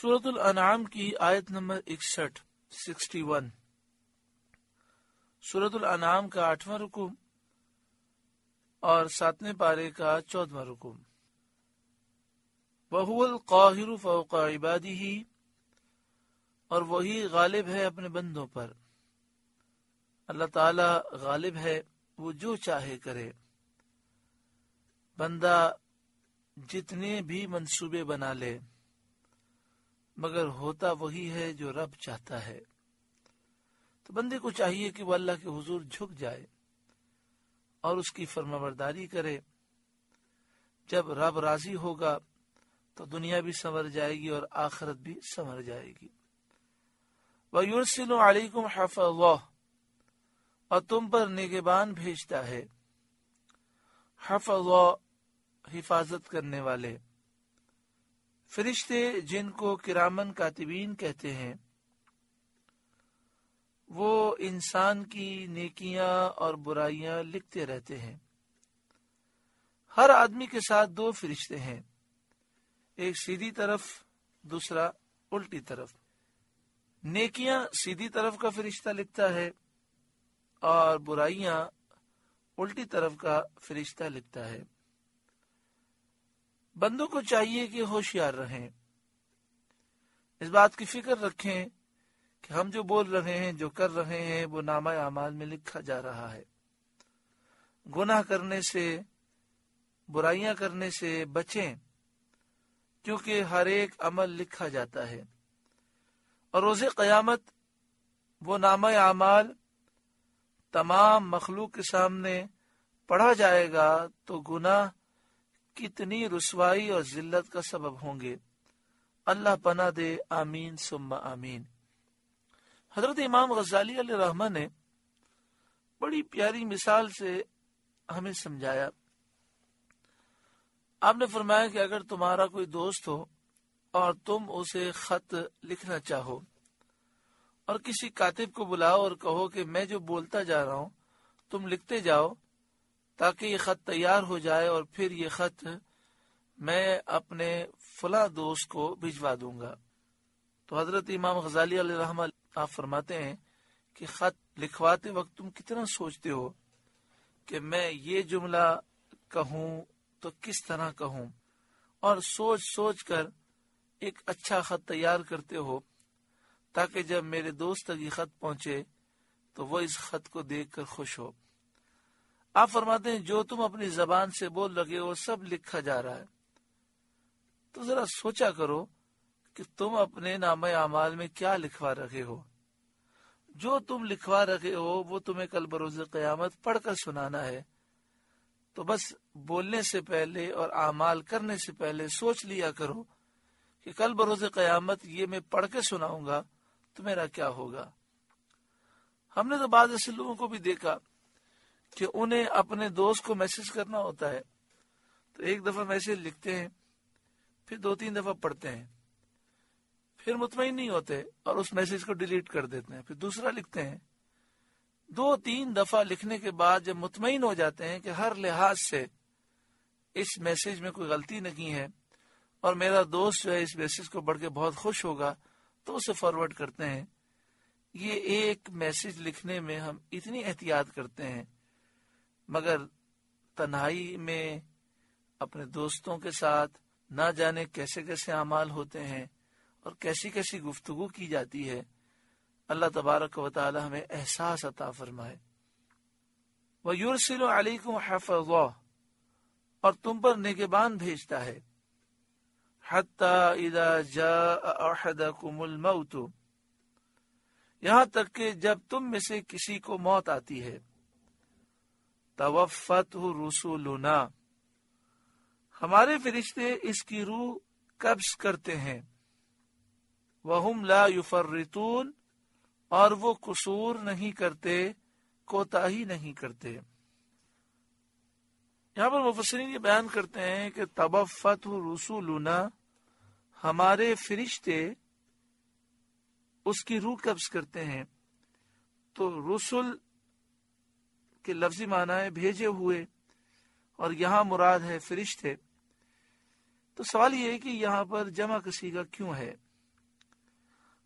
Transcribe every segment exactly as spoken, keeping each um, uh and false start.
سورۃ الانعام کی آیت نمبر اکسٹھ سکسٹی ون سورۃ الانعام کا آٹھواں رکوع اور ساتویں پارے کا چودواں رکوع. وَهُوَ الْقَاهِرُ فَوْقَ عِبَادِهِ، اور وہی غالب ہے اپنے بندوں پر. اللہ تعالی غالب ہے، وہ جو چاہے کرے. بندہ جتنے بھی منصوبے بنا لے مگر ہوتا وہی ہے جو رب چاہتا ہے. تو بندے کو چاہیے کہ وہ اللہ کے حضور جھک جائے اور اس کی فرمانبرداری کرے. جب رب راضی ہوگا تو دنیا بھی سنور جائے گی اور آخرت بھی سنور جائے گی. وَيُرْسِلُ عَلَيْكُمْ حَفَظَةً، اور تم پر نگہبان بھیجتا ہے. حفظ حفاظت کرنے والے. فرشتے جن کو کرامن کاتبین کہتے ہیں وہ انسان کی نیکیاں اور برائیاں لکھتے رہتے ہیں. ہر آدمی کے ساتھ دو فرشتے ہیں، ایک سیدھی طرف دوسرا الٹی طرف. نیکیاں سیدھی طرف کا فرشتہ لکھتا ہے اور برائیاں الٹی طرف کا فرشتہ لکھتا ہے. بندوں کو چاہیے کہ ہوشیار رہیں، اس بات کی فکر رکھیں کہ ہم جو بول رہے ہیں، جو کر رہے ہیں، وہ نامہ اعمال میں لکھا جا رہا ہے. گناہ کرنے سے، برائیاں کرنے سے بچیں، کیونکہ ہر ایک عمل لکھا جاتا ہے. اور روز قیامت وہ نامہ اعمال تمام مخلوق کے سامنے پڑھا جائے گا تو گناہ کتنی رسوائی اور ذلت کا سبب ہوں گے. اللہ پناہ دے، آمین ثم آمین. حضرت امام غزالی علیہ رحمہ نے بڑی پیاری مثال سے ہمیں سمجھایا. آپ نے فرمایا کہ اگر تمہارا کوئی دوست ہو اور تم اسے خط لکھنا چاہو اور کسی کاتب کو بلاؤ اور کہو کہ میں جو بولتا جا رہا ہوں تم لکھتے جاؤ تاکہ یہ خط تیار ہو جائے اور پھر یہ خط میں اپنے فلاں دوست کو بھجوا دوں گا. تو حضرت امام غزالی علیہ رحمہ آپ فرماتے ہیں کہ خط لکھواتے وقت تم کتنا سوچتے ہو کہ میں یہ جملہ کہوں تو کس طرح کہوں، اور سوچ سوچ کر ایک اچھا خط تیار کرتے ہو تاکہ جب میرے دوست تک یہ خط پہنچے تو وہ اس خط کو دیکھ کر خوش ہو. آپ فرماتے ہیں جو تم اپنی زبان سے بول رہے ہو سب لکھا جا رہا ہے. تو ذرا سوچا کرو کہ تم اپنے نامہ اعمال میں کیا لکھوا رہے ہو. جو تم لکھوا رہے ہو وہ تمہیں کل بروز قیامت پڑھ کر سنانا ہے. تو بس بولنے سے پہلے اور اعمال کرنے سے پہلے سوچ لیا کرو کہ کل بروز قیامت یہ میں پڑھ کے سناؤں گا تو میرا کیا ہوگا. ہم نے تو بعض ایسے لوگوں کو بھی دیکھا کہ انہیں اپنے دوست کو میسج کرنا ہوتا ہے تو ایک دفعہ میسج لکھتے ہیں، پھر دو تین دفعہ پڑھتے ہیں، پھر مطمئن نہیں ہوتے اور اس میسج کو ڈیلیٹ کر دیتے ہیں، پھر دوسرا لکھتے ہیں. دو تین دفعہ لکھنے کے بعد جب مطمئن ہو جاتے ہیں کہ ہر لحاظ سے اس میسج میں کوئی غلطی نہیں ہے اور میرا دوست جو ہے اس میسج کو پڑھ کے بہت خوش ہوگا تو اسے فارورڈ کرتے ہیں. یہ ایک میسج لکھنے میں ہم اتنی احتیاط کرتے ہیں مگر تنہائی میں اپنے دوستوں کے ساتھ نہ جانے کیسے کیسے اعمال ہوتے ہیں اور کیسی کیسی گفتگو کی جاتی ہے. اللہ تبارک و تعالی ہمیں احساس عطا فرمائے. وَيُرْسِلُ عَلَيْكُمْ حَفَظًا، اور تم پر نگہبان بھیجتا ہے. حَتَّى إِذَا جَاءَ أَحَدَكُمُ الْمَوْتُ، یہاں تک کہ جب تم میں سے کسی کو موت آتی ہے. تَوَفَّتْهُ رُسُلُنَا، ہمارے فرشتے اس کی روح قبض کرتے ہیں. وَهُمْ لَا يُفَرِّطُونَ، اور وہ قصور نہیں کرتے، کوتاہی نہیں کرتے. یہاں پر مفسرین یہ بیان کرتے ہیں کہ تَوَفَّتْهُ رُسُلُنَا، ہمارے فرشتے اس کی روح قبض کرتے ہیں. تو رسل کے لفظی معنی ہے بھیجے ہوئے اور یہاں مراد ہے فرشتے. تو سوال یہ ہے کہ یہاں پر جمع کسی کا کیوں ہے؟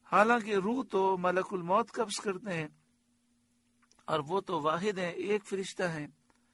حالانکہ روح تو ملک الموت قبض کرتے ہیں اور وہ تو واحد ہیں، ایک فرشتہ ہیں۔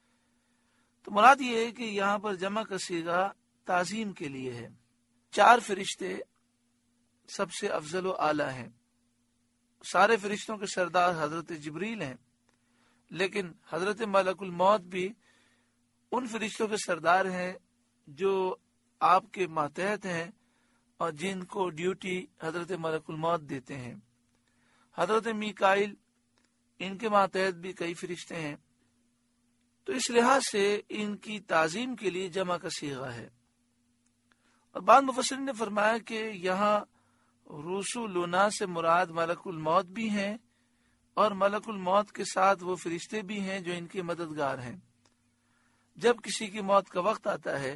تو مراد یہ ہے کہ یہاں پر جمع کا صیغہ تعظیم کے لیے ہے۔ چار فرشتے سب سے افضل و اعلیٰ ہیں۔ سارے فرشتوں کے سردار حضرت جبریل ہیں، لیکن حضرت ملک الموت بھی ان فرشتوں کے سردار ہیں جو آپ کے ماتحت ہیں اور جن کو ڈیوٹی حضرت ملک الموت دیتے ہیں۔ حضرت میکائیل، ان کے ماتحت بھی کئی فرشتے ہیں، تو اس لحاظ سے ان کی تعظیم کے لیے جمع کا صیغہ ہے۔ اور بعض مفسرین نے فرمایا کہ یہاں رسولنا سے مراد ملک الموت بھی ہیں اور ملک الموت کے ساتھ وہ فرشتے بھی ہیں جو ان کے مددگار ہیں۔ جب کسی کی موت کا وقت آتا ہے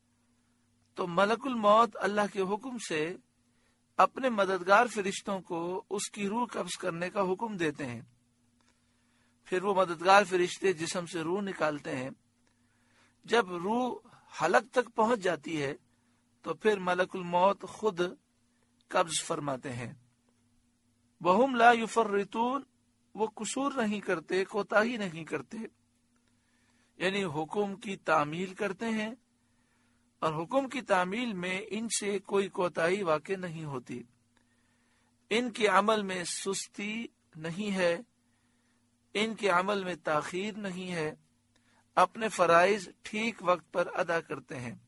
تو ملک الموت اللہ کے حکم سے اپنے مددگار فرشتوں کو اس کی روح قبض کرنے کا حکم دیتے ہیں۔ پھر وہ مددگار فرشتے جسم سے روح نکالتے ہیں۔ جب روح حلق تک پہنچ جاتی ہے تو پھر ملک الموت خود قبض فرماتے ہیں۔ وَهُمْ لَا يُفَرِّطُونَ، وہ قصور نہیں کرتے، کوتاہی نہیں کرتے، یعنی حکم کی تعمیل کرتے ہیں اور حکم کی تعمیل میں ان سے کوئی کوتاہی واقع نہیں ہوتی۔ ان کے عمل میں سستی نہیں ہے، ان کے عمل میں تاخیر نہیں ہے، اپنے فرائض ٹھیک وقت پر ادا کرتے ہیں۔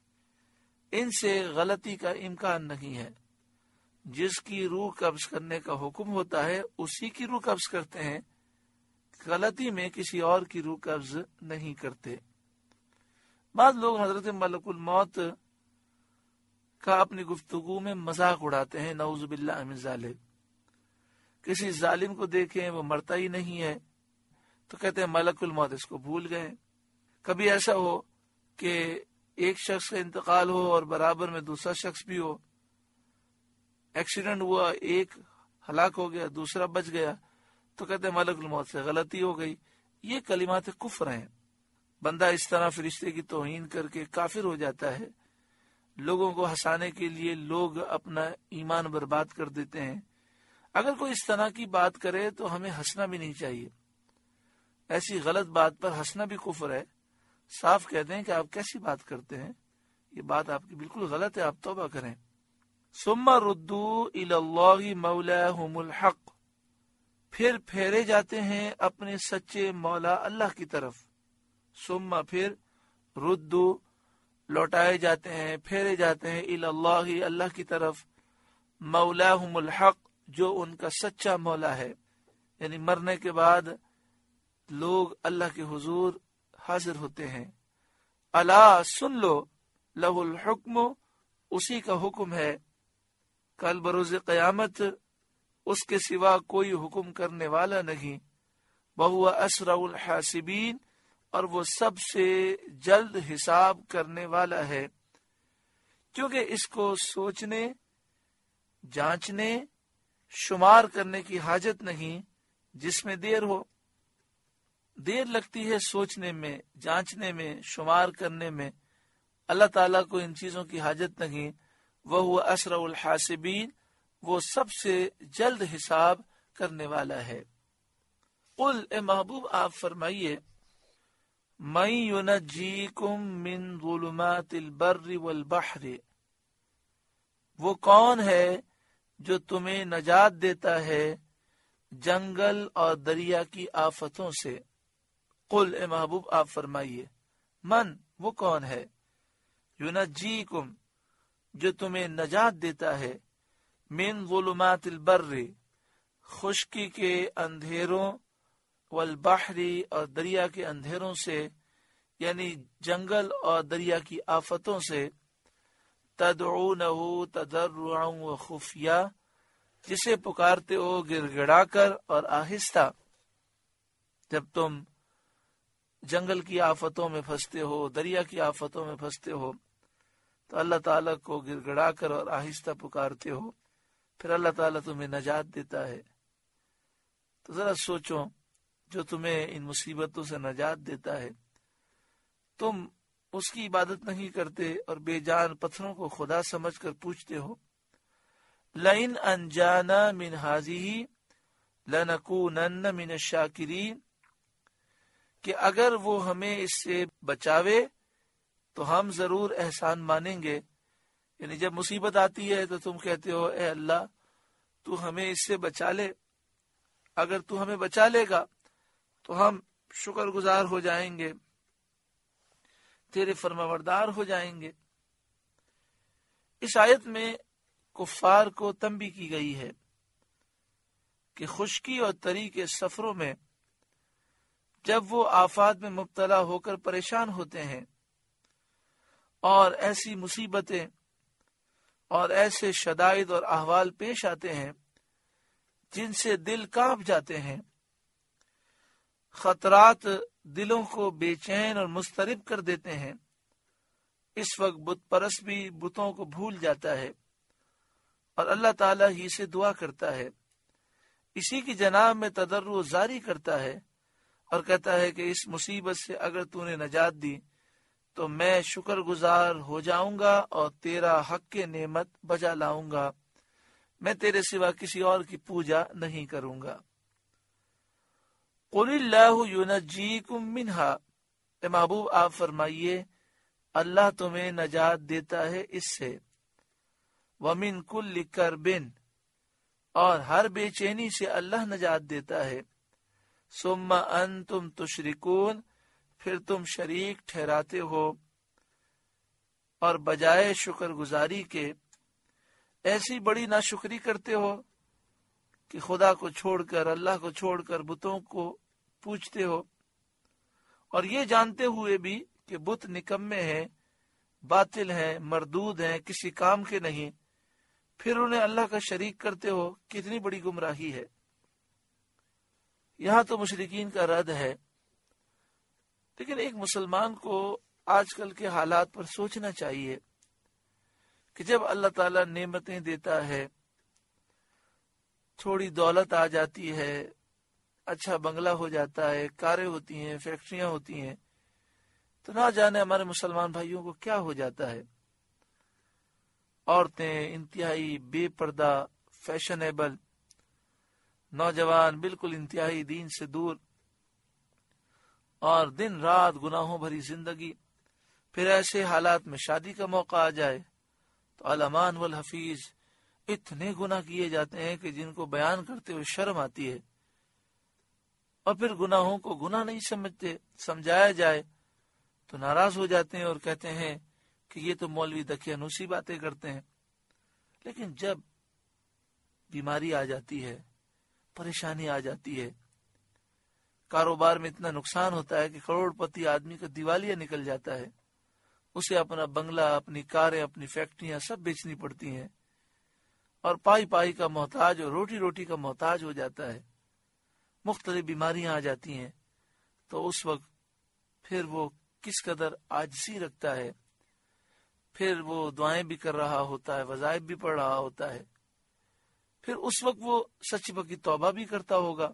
ان سے غلطی کا امکان نہیں ہے۔ جس کی روح قبض کرنے کا حکم ہوتا ہے اسی کی روح قبض کرتے ہیں، غلطی میں کسی اور کی روح قبض نہیں کرتے۔ بعض لوگ حضرت ملک الموت کا اپنی گفتگو میں مذاق اڑاتے ہیں، نعوذ باللہ من ذالک۔ کسی ظالم کو دیکھیں وہ مرتا ہی نہیں ہے تو کہتے ہیں ملک الموت اس کو بھول گئے۔ کبھی ایسا ہو کہ ایک شخص کا انتقال ہو اور برابر میں دوسرا شخص بھی ہو، ایکسیڈنٹ ہوا، ایک ہلاک ہو گیا، دوسرا بچ گیا، تو کہتے ہیں ملک الموت سے غلطی ہو گئی۔ یہ کلمات کفر ہیں۔ بندہ اس طرح فرشتے کی توہین کر کے کافر ہو جاتا ہے۔ لوگوں کو ہنسانے کے لیے لوگ اپنا ایمان برباد کر دیتے ہیں۔ اگر کوئی اس طرح کی بات کرے تو ہمیں ہنسنا بھی نہیں چاہیے۔ ایسی غلط بات پر ہنسنا بھی کفر ہے۔ صاف کہتے ہیں کہ آپ کیسی بات کرتے ہیں، یہ بات آپ کی بالکل غلط ہے، آپ توبہ کریں۔ ثم ردوا الی اللہ مولاہم الحق، پھر پھیرے جاتے ہیں اپنے سچے مولا اللہ کی طرف۔ ثم پھر ردو لوٹائے جاتے ہیں، پھیرے جاتے ہیں الی اللہ اللہ کی طرف، مولاہم الحق جو ان کا سچا مولا ہے۔ یعنی مرنے کے بعد لوگ اللہ کے حضور حاضر ہوتے ہیں۔ الا سن لو، لہ الحکم، اسی کا حکم ہے۔ کل بروز قیامت اس کے سوا کوئی حکم کرنے والا نہیں۔ وہو اسرع الحاسبین، اور وہ سب سے جلد حساب کرنے والا ہے، کیونکہ اس کو سوچنے، جانچنے، شمار کرنے کی حاجت نہیں جس میں دیر ہو۔ دیر لگتی ہے سوچنے میں، جانچنے میں، شمار کرنے میں، اللہ تعالیٰ کو ان چیزوں کی حاجت نہیں۔ وہ اسرع الحاسبین، وہ سب سے جلد حساب کرنے والا ہے۔ قل، اے محبوب آپ فرمائیے، من ینجیکم من ظلمات البر والبحر، وہ کون ہے جو تمہیں نجات دیتا ہے جنگل اور دریا کی آفتوں سے۔ قل، اے محبوب آپ فرمائیے، من، وہ کون ہے، ینجیکم، جو تمہیں نجات دیتا ہے، من ظلمات البر، خشکی کے اندھیروں، والبحر، اور دریا کے اندھیروں سے، یعنی جنگل اور دریا کی آفتوں سے، تدعونہ تضرعا وخفیہ، جسے پکارتے ہو گڑ گڑا کر اور آہستہ۔ جب تم جنگل کی آفتوں میں پھنستے ہو، دریا کی آفتوں میں پھنستے ہو، تو اللہ تعالیٰ کو گڑ گڑا کر اور آہستہ پکارتے ہو، پھر اللہ تعالیٰ تمہیں نجات دیتا ہے۔ تو ذرا سوچو، جو تمہیں ان مصیبتوں سے نجات دیتا ہے، تم اس کی عبادت نہیں کرتے اور بے جان پتھروں کو خدا سمجھ کر پوچھتے ہو۔ لئن انجانا من ہذہ لنکونن من الشاکرین، کہ اگر وہ ہمیں اس سے بچاوے تو ہم ضرور احسان مانیں گے. یعنی جب مصیبت آتی ہے تو تم کہتے ہو اے اللہ تو ہمیں اس سے بچا لے، اگر تو ہمیں بچا لے گا تو ہم شکر گزار ہو جائیں گے، تیرے فرمانبردار ہو جائیں گے. اس آیت میں کفار کو تنبیہ کی گئی ہے کہ خشکی اور تری کے سفروں میں جب وہ آفات میں مبتلا ہو کر پریشان ہوتے ہیں اور ایسی مصیبتیں اور ایسے شدائد اور احوال پیش آتے ہیں جن سے دل کانپ جاتے ہیں، خطرات دلوں کو بے چین اور مضطرب کر دیتے ہیں، اس وقت بت پرست بھی بتوں کو بھول جاتا ہے اور اللہ تعالیٰ ہی سے دعا کرتا ہے، اسی کی جناب میں تضرع زاری کرتا ہے اور کہتا ہے کہ اس مصیبت سے اگر تو نے نجات دی تو میں شکر گزار ہو جاؤں گا اور تیرا حق کے نعمت بجا لاؤں گا، میں تیرے سوا کسی اور کی پوجا نہیں کروں گا. قل اللہ ینجیکم منہا، اے محبوب آپ فرمائیے اللہ تمہیں نجات دیتا ہے اس سے. ومن کل کرب، اور ہر بے چینی سے اللہ نجات دیتا ہے. ثم انتم تشرکون، پھر تم شریک ٹھہراتے ہو اور بجائے شکر گزاری کے ایسی بڑی ناشکری کرتے ہو کہ خدا کو چھوڑ کر، اللہ کو چھوڑ کر بتوں کو پوجتے ہو، اور یہ جانتے ہوئے بھی کہ بت نکمے ہیں، باطل ہیں، مردود ہیں، کسی کام کے نہیں، پھر انہیں اللہ کا شریک کرتے ہو. کتنی بڑی گمراہی ہے. یہاں تو مشرکین کا رد ہے، لیکن ایک مسلمان کو آج کل کے حالات پر سوچنا چاہیے کہ جب اللہ تعالیٰ نعمتیں دیتا ہے، تھوڑی دولت آ جاتی ہے، اچھا بنگلہ ہو جاتا ہے، کاریں ہوتی ہیں، فیکٹریاں ہوتی ہیں، تو نہ جانے ہمارے مسلمان بھائیوں کو کیا ہو جاتا ہے. عورتیں انتہائی بے پردہ، فیشنیبل، نوجوان بالکل انتہائی دین سے دور، اور دن رات گناہوں بھری زندگی. پھر ایسے حالات میں شادی کا موقع آ جائے تو الامان والحفیظ اتنے گناہ کیے جاتے ہیں کہ جن کو بیان کرتے ہوئے شرم آتی ہے، اور پھر گناہوں کو گناہ نہیں سمجھتے، سمجھایا جائے تو ناراض ہو جاتے ہیں اور کہتے ہیں کہ یہ تو مولوی دقیانوسی باتیں کرتے ہیں. لیکن جب بیماری آ جاتی ہے، پریشانی آ جاتی ہے، کاروبار میں اتنا نقصان ہوتا ہے کہ کروڑ پتی آدمی کا دیوالیہ نکل جاتا ہے، اسے اپنا بنگلہ، اپنی کاریں، اپنی فیکٹریاں سب بیچنی پڑتی ہیں، اور پائی پائی کا محتاج اور روٹی روٹی کا محتاج ہو جاتا ہے، مختلف بیماریاں آ جاتی ہیں، تو اس وقت پھر وہ کس قدر عاجزی رکھتا ہے. پھر وہ دعائیں بھی کر رہا ہوتا ہے، وظائف بھی پڑھ رہا ہوتا ہے، پھر اس وقت وہ سچی پکی توبہ بھی کرتا ہوگا.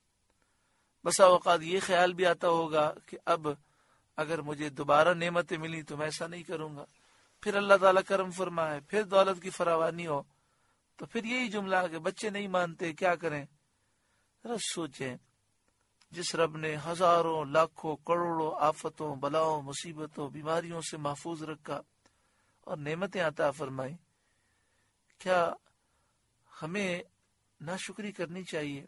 بسا اوقات یہ خیال بھی آتا ہوگا کہ اب اگر مجھے دوبارہ نعمتیں ملی تو میں ایسا نہیں کروں گا. پھر اللہ تعالیٰ کرم فرمائے، پھر دولت کی فراوانی ہو تو پھر یہی جملہ کہ بچے نہیں مانتے، کیا کریں. ذرا سوچیں، جس رب نے ہزاروں لاکھوں کروڑوں آفتوں، بلاؤں، مصیبتوں، بیماریوں سے محفوظ رکھا اور نعمتیں عطا فرمائی، کیا ہمیں ناشکری کرنی چاہیے؟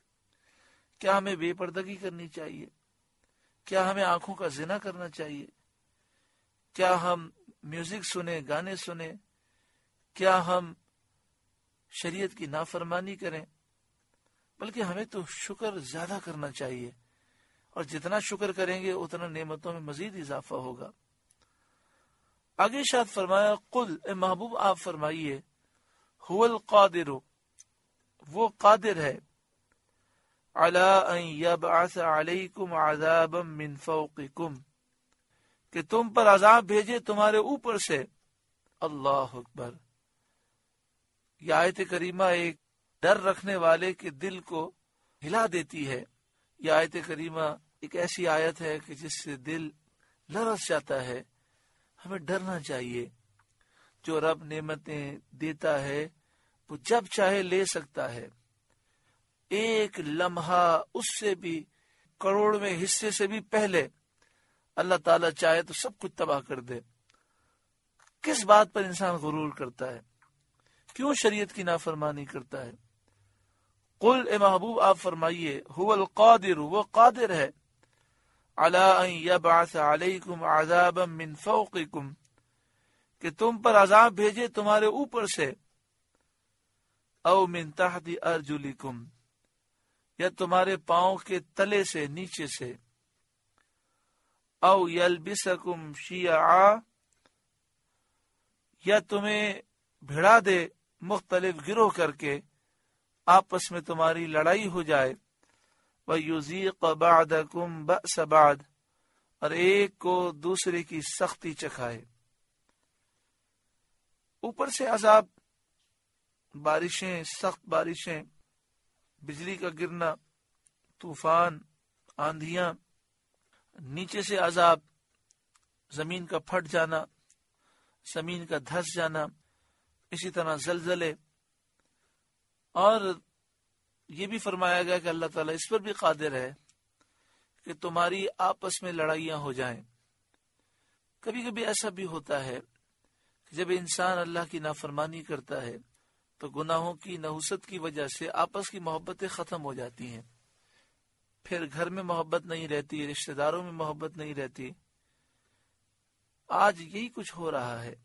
کیا ہمیں بے پردگی کرنی چاہیے؟ کیا ہمیں آنکھوں کا زنا کرنا چاہیے؟ کیا ہم میوزک سنیں، گانے سنیں؟ کیا ہم شریعت کی نافرمانی کریں؟ بلکہ ہمیں تو شکر زیادہ کرنا چاہیے، اور جتنا شکر کریں گے اتنا نعمتوں میں مزید اضافہ ہوگا. آگے ارشاد فرمایا، قل، اے محبوب آپ فرمائیے، هو القادر، وہ قادر ہے، علی ان یبعث علیکم عذابا من فوقکم، کہ تم پر عذاب بھیجے تمہارے اوپر سے. اللہ اکبر. یہ آیت کریمہ ایک ڈر رکھنے والے کے دل کو ہلا دیتی ہے. یہ آیت کریمہ ایک ایسی آیت ہے کہ جس سے دل لرز جاتا ہے. ہمیں ڈرنا چاہیے. جو رب نعمتیں دیتا ہے وہ جب چاہے لے سکتا ہے. ایک لمحہ اس سے بھی کروڑویں حصے سے بھی پہلے اللہ تعالیٰ چاہے تو سب کچھ تباہ کر دے. کس بات پر انسان غرور کرتا ہے؟ کیوں شریعت کی نافرمانی کرتا ہے؟ قل اے محبوب آپ فرمائیے هو القادر، وہ قادر ہے، علی ان یبعث علیکم عذابا من فوقکم، کہ تم پر عذاب بھیجے تمہارے اوپر سے، او من تحت ارجلکم، یا تمہارے پاؤں کے تلے سے، نیچے سے، او یلبسکم شیعا، یا تمہیں بھڑا دے مختلف گروہ کر کے، آپس میں تمہاری لڑائی ہو جائے، وَيُذِيقَ بَعْدَكُمْ بَأْسَ بَعْدٍ، اور ایک کو دوسرے کی سختی چکھائے. اوپر سے عذاب، بارشیں، سخت بارشیں، بجلی کا گرنا، طوفان، آندھیاں، نیچے سے عذاب، زمین کا پھٹ جانا، زمین کا دھس جانا، اسی طرح زلزلے. اور یہ بھی فرمایا گیا کہ اللہ تعالیٰ اس پر بھی قادر ہے کہ تمہاری آپس میں لڑائیاں ہو جائیں. کبھی کبھی ایسا بھی ہوتا ہے کہ جب انسان اللہ کی نافرمانی کرتا ہے تو گناہوں کی نحوست کی وجہ سے آپس کی محبتیں ختم ہو جاتی ہیں. پھر گھر میں محبت نہیں رہتی، رشتہ داروں میں محبت نہیں رہتی. آج یہی کچھ ہو رہا ہے.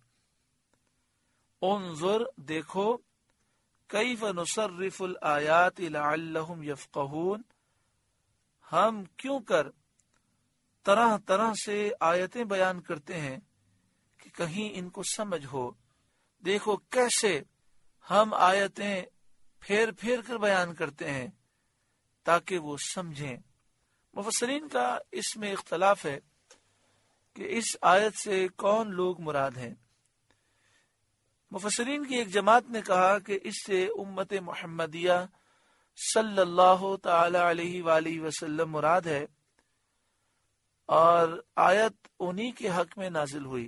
انظر، دیکھو، کیف نصرف الآیات لعلہم یفقہون، ہم کیوں کر طرح طرح سے آیتیں بیان کرتے ہیں کہ کہیں ان کو سمجھ ہو. دیکھو کیسے ہم آیتیں پھیر پھیر کر بیان کرتے ہیں تاکہ وہ سمجھیں. مفسرین کا اس میں اختلاف ہے کہ اس آیت سے کون لوگ مراد ہیں. مفسرین کی ایک جماعت نے کہا کہ اس سے امت محمدیہ صلی اللہ تعالی علیہ وآلہ وسلم مراد ہے، اور آیت انہی کے حق میں نازل ہوئی.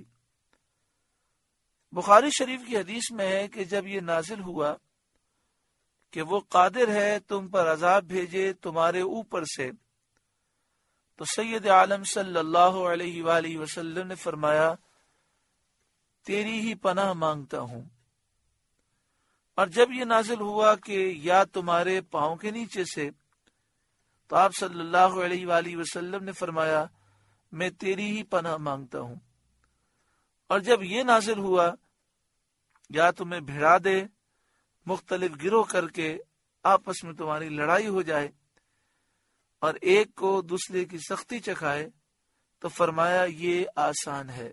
بخاری شریف کی حدیث میں ہے کہ جب یہ نازل ہوا کہ وہ قادر ہے تم پر عذاب بھیجے تمہارے اوپر سے، تو سید عالم صلی اللہ علیہ وآلہ وسلم نے فرمایا تیری ہی پناہ مانگتا ہوں. اور جب یہ نازل ہوا کہ یا تمہارے پاؤں کے نیچے سے، تو آپ صلی اللہ علیہ وآلہ وسلم نے فرمایا میں تیری ہی پناہ مانگتا ہوں. اور جب یہ نازل ہوا یا تمہیں بھڑا دے مختلف گروہ کر کے، آپس میں تمہاری لڑائی ہو جائے، اور ایک کو دوسرے کی سختی چکھائے، تو فرمایا یہ آسان ہے.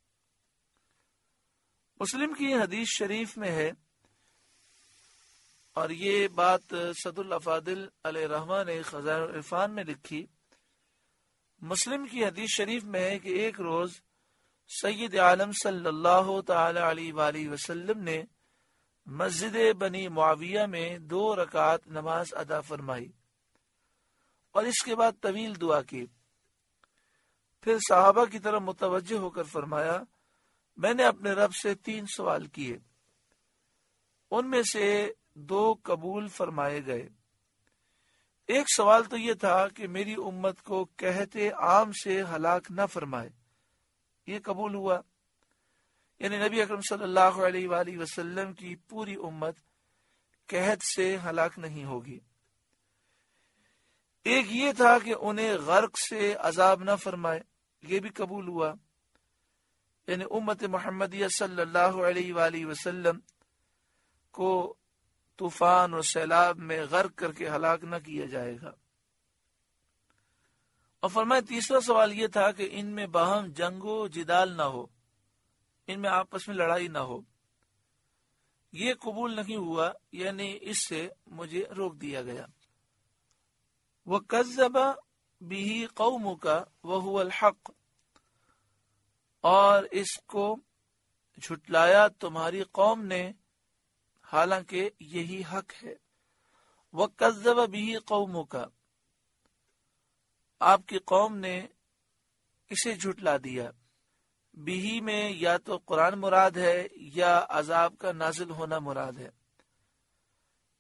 مسلم کی حدیث شریف میں ہے، اور یہ بات صد الافاضل علیہ رحمہ نے خزائن العرفان میں لکھی. مسلم کی حدیث شریف میں ہے کہ ایک روز سید عالم صلی اللہ تعالی علیہ وآلہ وسلم نے مسجد بنی معاویہ میں دو رکعت نماز ادا فرمائی، اور اس کے بعد طویل دعا کی. پھر صحابہ کی طرف متوجہ ہو کر فرمایا میں نے اپنے رب سے تین سوال کیے، ان میں سے دو قبول فرمائے گئے. ایک سوال تو یہ تھا کہ میری امت کو قحط عام سے ہلاک نہ فرمائے، یہ قبول ہوا، یعنی نبی اکرم صلی اللہ علیہ وآلہ وسلم کی پوری امت قحط سے ہلاک نہیں ہوگی. ایک یہ تھا کہ انہیں غرق سے عذاب نہ فرمائے، یہ بھی قبول ہوا، یعنی امت محمدیہ صلی اللہ علیہ وآلہ وسلم کو طوفان اور سیلاب میں غرق کر کے ہلاک نہ کیا جائے گا. اور فرمائے تیسرا سوال یہ تھا کہ ان میں باہم جنگ و جدال نہ ہو، ان میں آپس میں لڑائی نہ ہو، یہ قبول نہیں ہوا، یعنی اس سے مجھے روک دیا گیا. وَكَذَّبَ بِهِ قَوْمُكَ وَهُوَ الْحَقُّ، اور اس کو جھٹلایا تمہاری قوم نے حالانکہ یہی حق ہے. وَكَذَّبَ بِهِ قَوْمُكَ، آپ کی قوم نے اسے جھٹلا دیا. بھی میں یا تو قرآن مراد ہے یا عذاب کا نازل ہونا مراد ہے.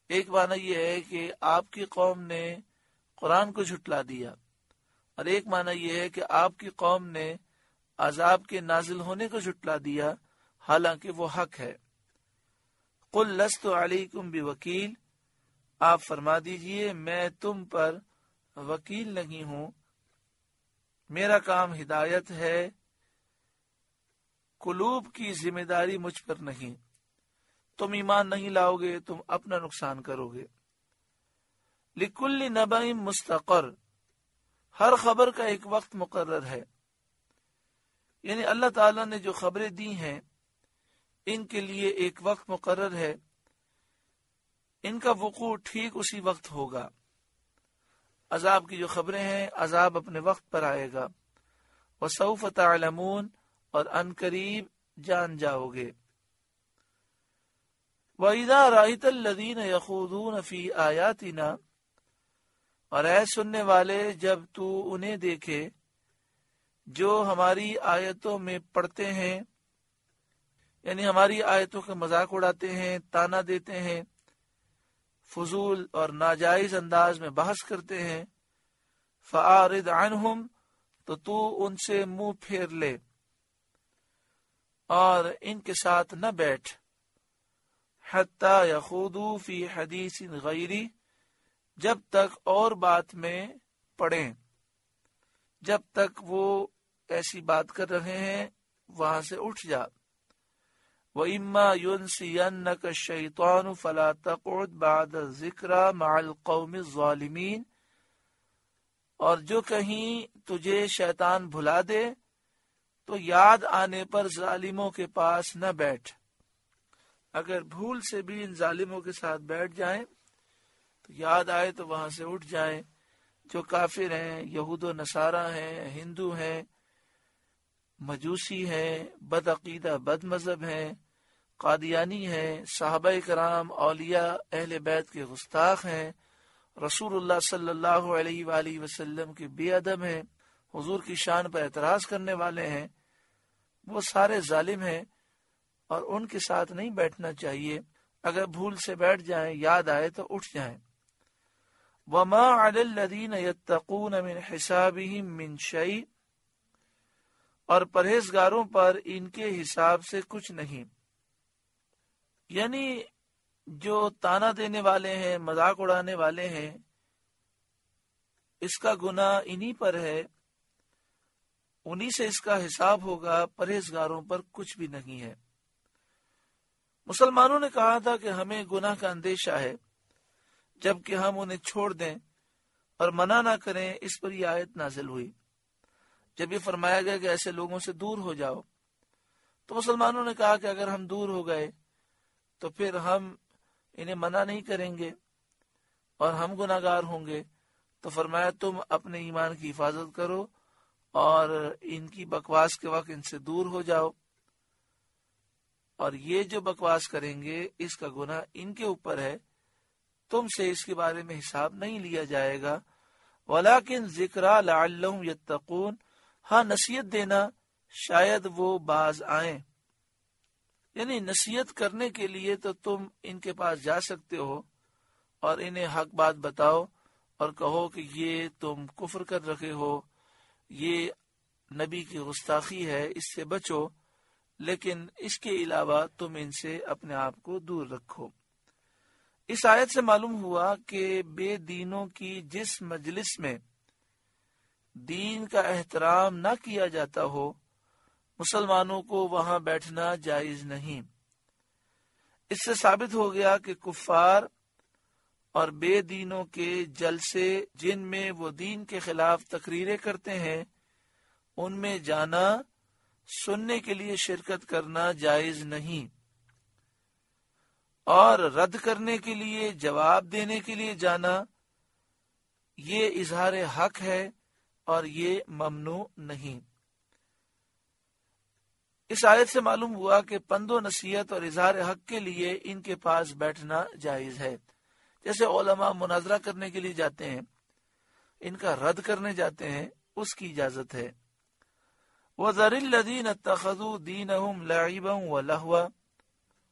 ایک معنی یہ ہے کہ آپ کی قوم نے قرآن کو جھٹلا دیا، اور ایک معنی یہ ہے کہ آپ کی قوم نے عذاب کے نازل ہونے کو جھٹلا دیا حالانکہ وہ حق ہے۔ قل لست علیکم بوکیل، آپ فرما دیجئے میں تم پر وکیل نہیں ہوں، میرا کام ہدایت ہے، قلوب کی ذمہ داری مجھ پر نہیں، تم ایمان نہیں لاؤ گے، تم اپنا نقصان کرو گے۔ لکل نبأ مستقر، ہر خبر کا ایک وقت مقرر ہے، یعنی اللہ تعالیٰ نے جو خبریں دی ہیں ان کے لیے ایک وقت مقرر ہے، ان کا وقوع ٹھیک اسی وقت ہوگا۔ عذاب کی جو خبریں ہیں، عذاب اپنے وقت پر آئے گا۔ وسوف تعلمون، اور ان قریب جان جاؤ گے۔ وَإِذَا رَأَيْتَ الَّذِينَ يَخُوضُونَ فِي آيَاتِنَا، اور اے سننے والے جب تو انہیں دیکھے جو ہماری آیتوں میں پڑھتے ہیں، یعنی ہماری آیتوں کا مذاق اڑاتے ہیں، تانا دیتے ہیں، فضول اور ناجائز انداز میں بحث کرتے ہیں، فَأَعْرِضْ عَنْهُمْ، تو تو ان سے منہ پھیر لے اور ان کے ساتھ نہ بیٹھ، حَتَّى يَخُوضُوا فِي حَدِيثٍ غَيْرِهِ، جب تک اور بات میں پڑھیں، جب تک وہ ایسی بات کر رہے ہیں وہاں سے اٹھ جا۔ وَإِمَّا يُنْسِيَنَّكَ الشَّيْطَانُ فَلَا تَقْعُدْ بَعْدَ الذِّكْرَى مَعَ الْقَوْمِ الظَّالِمِينَ، اور جو کہیں تجھے شیطان بھلا دے تو یاد آنے پر ظالموں کے پاس نہ بیٹھ۔ اگر بھول سے بھی ان ظالموں کے ساتھ بیٹھ جائیں تو یاد آئے تو وہاں سے اٹھ جائیں۔ جو کافر ہیں، یہود و نصارہ ہیں، ہندو ہیں، مجوسی ہیں، بد عقیدہ بد مذہب ہیں، قادیانی ہیں، صحابہ کرام اولیاء اہل بیت کے گستاخ ہیں، رسول اللہ صلی اللہ علیہ وآلہ وسلم کے بے ادب ہیں، حضور کی شان پر اعتراض کرنے والے ہیں، وہ سارے ظالم ہیں اور ان کے ساتھ نہیں بیٹھنا چاہیے۔ اگر بھول سے بیٹھ جائیں، یاد آئے تو اٹھ جائیں۔ وَمَا عَلَى الَّذِينَ يَتَّقُونَ مِنْ حِسَابِهِمْ مِنْ شَيْءٍ، اور پرہیزگاروں پر ان کے حساب سے کچھ نہیں، یعنی جو تانا دینے والے ہیں، مذاق اڑانے والے ہیں، اس کا گناہ انہی پر ہے، انہی سے اس کا حساب ہوگا، پرہیزگاروں پر کچھ بھی نہیں ہے۔ مسلمانوں نے کہا تھا کہ ہمیں گناہ کا اندیشہ ہے، جبکہ ہم انہیں چھوڑ دیں اور منع نہ کریں، اس پر یہ آیت نازل ہوئی۔ جب یہ فرمایا گیا کہ ایسے لوگوں سے دور ہو جاؤ، تو مسلمانوں نے کہا کہ اگر ہم دور ہو گئے تو پھر ہم انہیں منع نہیں کریں گے اور ہم گناہ گار ہوں گے۔ تو فرمایا تم اپنے ایمان کی حفاظت کرو اور ان کی بکواس کے وقت ان سے دور ہو جاؤ، اور یہ جو بکواس کریں گے اس کا گناہ ان کے اوپر ہے، تم سے اس کے بارے میں حساب نہیں لیا جائے گا۔ وَلَكِنْ ذِكْرَى لَعَلَّهُمْ يَتَّقُونَ، ہاں نصیحت دینا شاید وہ باز آئیں، یعنی نصیحت کرنے کے لیے تو تم ان کے پاس جا سکتے ہو اور انہیں حق بات بتاؤ اور کہو کہ یہ تم کفر کر رکھے ہو، یہ نبی کی گستاخی ہے، اس سے بچو، لیکن اس کے علاوہ تم ان سے اپنے آپ کو دور رکھو۔ اس آیت سے معلوم ہوا کہ بے دینوں کی جس مجلس میں دین کا احترام نہ کیا جاتا ہو، مسلمانوں کو وہاں بیٹھنا جائز نہیں۔ اس سے ثابت ہو گیا کہ کفار اور بے دینوں کے جلسے جن میں وہ دین کے خلاف تقریریں کرتے ہیں، ان میں جانا، سننے کے لیے شرکت کرنا جائز نہیں، اور رد کرنے کے لیے، جواب دینے کے لیے جانا یہ اظہار حق ہے اور یہ ممنوع نہیں۔ اس آیت سے معلوم ہوا کہ پند و نصیحت اور اظہار حق کے لیے ان کے پاس بیٹھنا جائز ہے۔ جیسے علماء مناظرہ کرنے کے لیے جاتے ہیں، ان کا رد کرنے جاتے ہیں، اس کی اجازت ہے۔ وَذَرِ الَّذِينَ اتَّخَذُوا دِينَهُمْ لَعِبًا وَلَهْوًا،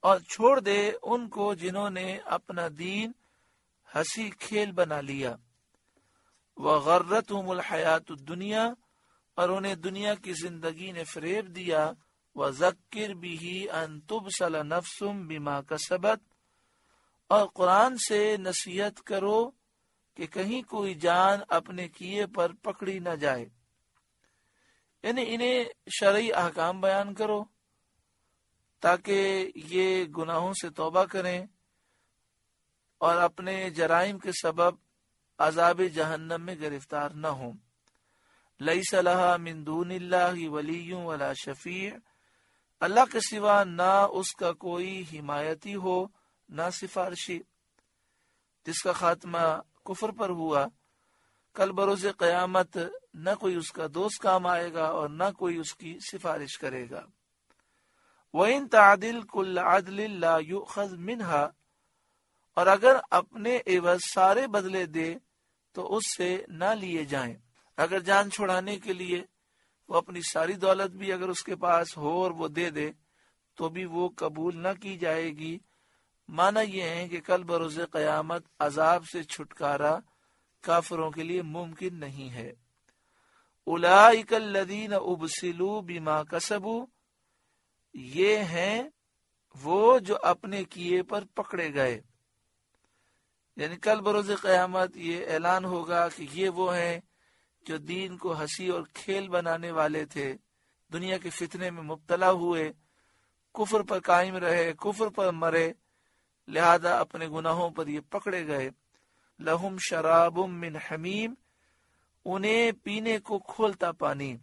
اور چھوڑ دے ان کو جنہوں نے اپنا دین ہنسی کھیل بنا لیا، وغرتہم الحیات الدنیا، اور انہیں دنیا کی زندگی نے فریب دیا، وذکر بہ ان تبصل نفس بما کسبت، اور قرآن سے نصیحت کرو کہ کہیں کوئی جان اپنے کیے پر پکڑی نہ جائے، یعنی انہیں شرعی احکام بیان کرو تاکہ یہ گناہوں سے توبہ کریں اور اپنے جرائم کے سبب عذاب جہنم میں گرفتار نہ ہوں۔ لیس لہا من دون اللہ ولی ولا شفیع، اللہ کے سوا نہ اس کا کوئی حمایتی ہو نہ سفارشی۔ جس کا خاتمہ کفر پر ہوا، کل بروز قیامت نہ کوئی اس کا دوست کام آئے گا اور نہ کوئی اس کی سفارش کرے گا۔ وَإِن تَعْدِلْ كُلَّ عَدْلٍ لَا يُؤْخَذْ مِنْهَا، اور اگر اپنے عوض سارے بدلے دے تو اس سے نہ لیے جائیں۔ اگر جان چھڑانے کے لیے وہ اپنی ساری دولت بھی اگر اس کے پاس ہو اور وہ دے دے تو بھی وہ قبول نہ کی جائے گی۔ معنی یہ ہے کہ کل بروز قیامت عذاب سے چھٹکارا کافروں کے لیے ممکن نہیں ہے۔ اولئک الذین ابسلوا بما کسبوا، یہ ہیں وہ جو اپنے کیے پر پکڑے گئے، یعنی کل بروز قیامت یہ اعلان ہوگا کہ یہ وہ ہیں جو دین کو ہنسی اور کھیل بنانے والے تھے، دنیا کے فتنے میں مبتلا ہوئے، کفر پر قائم رہے، کفر پر مرے، لہذا اپنے گناہوں پر یہ پکڑے گئے۔ لہم شراب من حمیم، انہیں پینے کو کھولتا پانی،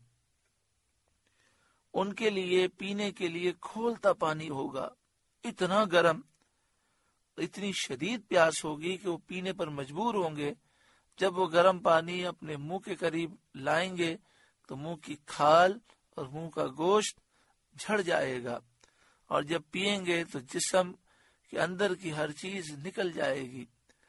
ان کے لیے پینے کے لیے کھولتا پانی ہوگا، اتنا گرم، اتنی شدید پیاس ہوگی کہ وہ پینے پر مجبور ہوں گے۔ جب وہ گرم پانی اپنے منہ کے قریب لائیں گے تو منہ کی کھال اور منہ کا گوشت جھڑ جائے گا، اور جب پئیں گے تو جسم کے اندر کی ہر چیز نکل جائے گی۔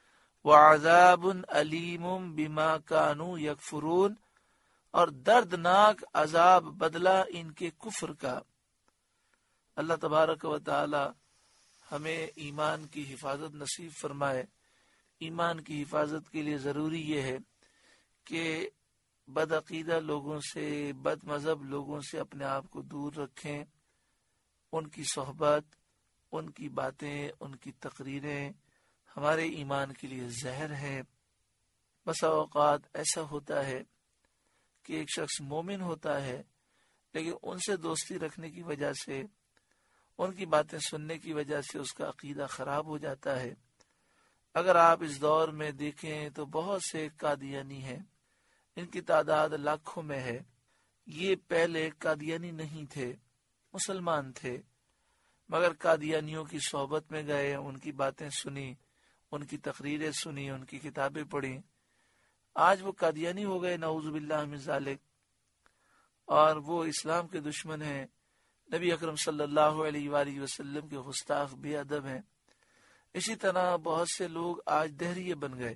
وعذاب علیم بما کانوا یکفرون، اور دردناک عذاب بدلہ ان کے کفر کا۔ اللہ تبارک و تعالی ہمیں ایمان کی حفاظت نصیب فرمائے۔ ایمان کی حفاظت کے لیے ضروری یہ ہے کہ بدعقیدہ لوگوں سے، بد مذہب لوگوں سے اپنے آپ کو دور رکھیں۔ ان کی صحبت، ان کی باتیں، ان کی تقریریں ہمارے ایمان کے لیے زہر ہے۔ بسا اوقات ایسا ہوتا ہے کہ ایک شخص مومن ہوتا ہے لیکن ان سے دوستی رکھنے کی وجہ سے، ان کی باتیں سننے کی وجہ سے اس کا عقیدہ خراب ہو جاتا ہے۔ اگر آپ اس دور میں دیکھیں تو بہت سے قادیانی ہیں، ان کی تعداد لاکھوں میں ہے۔ یہ پہلے قادیانی نہیں تھے، مسلمان تھے، مگر قادیانیوں کی صحبت میں گئے، ان کی باتیں سنی، ان کی تقریریں سنی، ان کی کتابیں پڑھی، آج وہ قادیانی ہو گئے، نعوذ باللہ من ذالک، اور وہ اسلام کے دشمن ہیں، نبی اکرم صلی اللہ علیہ وآلہ وسلم کے گستاخ بے ادب ہیں۔ اسی طرح بہت سے لوگ آج دہریے بن گئے،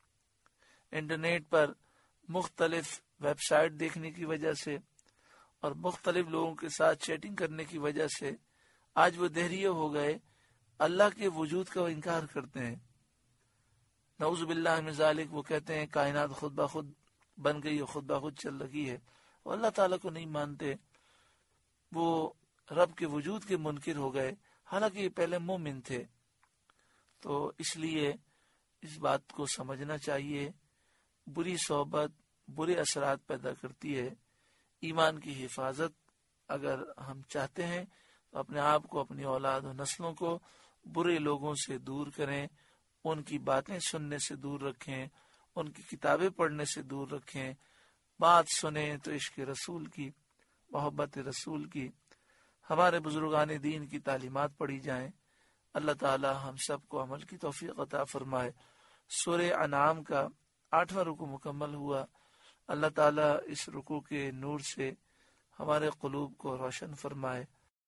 انٹرنیٹ پر مختلف ویب سائٹ دیکھنے کی وجہ سے اور مختلف لوگوں کے ساتھ چیٹنگ کرنے کی وجہ سے آج وہ دہریے ہو گئے، اللہ کے وجود کا وہ انکار کرتے ہیں، نعوذ باللہ من ذالک۔ وہ کہتے ہیں کائنات خود بخود بن گئی ہے، خود بخود چل رہی ہے، اور اللہ تعالیٰ کو نہیں مانتے، وہ رب کے وجود کے منکر ہو گئے، حالانکہ یہ پہلے مومن تھے۔ تو اس لیے اس بات کو سمجھنا چاہیے، بری صحبت برے اثرات پیدا کرتی ہے۔ ایمان کی حفاظت اگر ہم چاہتے ہیں تو اپنے آپ کو، اپنی اولاد و نسلوں کو برے لوگوں سے دور کریں، ان کی باتیں سننے سے دور رکھیں، ان کی کتابیں پڑھنے سے دور رکھیں، بات سنیں تو عشق رسول کی، محبت رسول کی، ہمارے بزرگان دین کی تعلیمات پڑھی جائیں۔ اللہ تعالی ہم سب کو عمل کی توفیق عطا فرمائے۔ سورہ انعام کا آٹھواں رکوع مکمل ہوا۔ اللہ تعالی اس رکوع کے نور سے ہمارے قلوب کو روشن فرمائے۔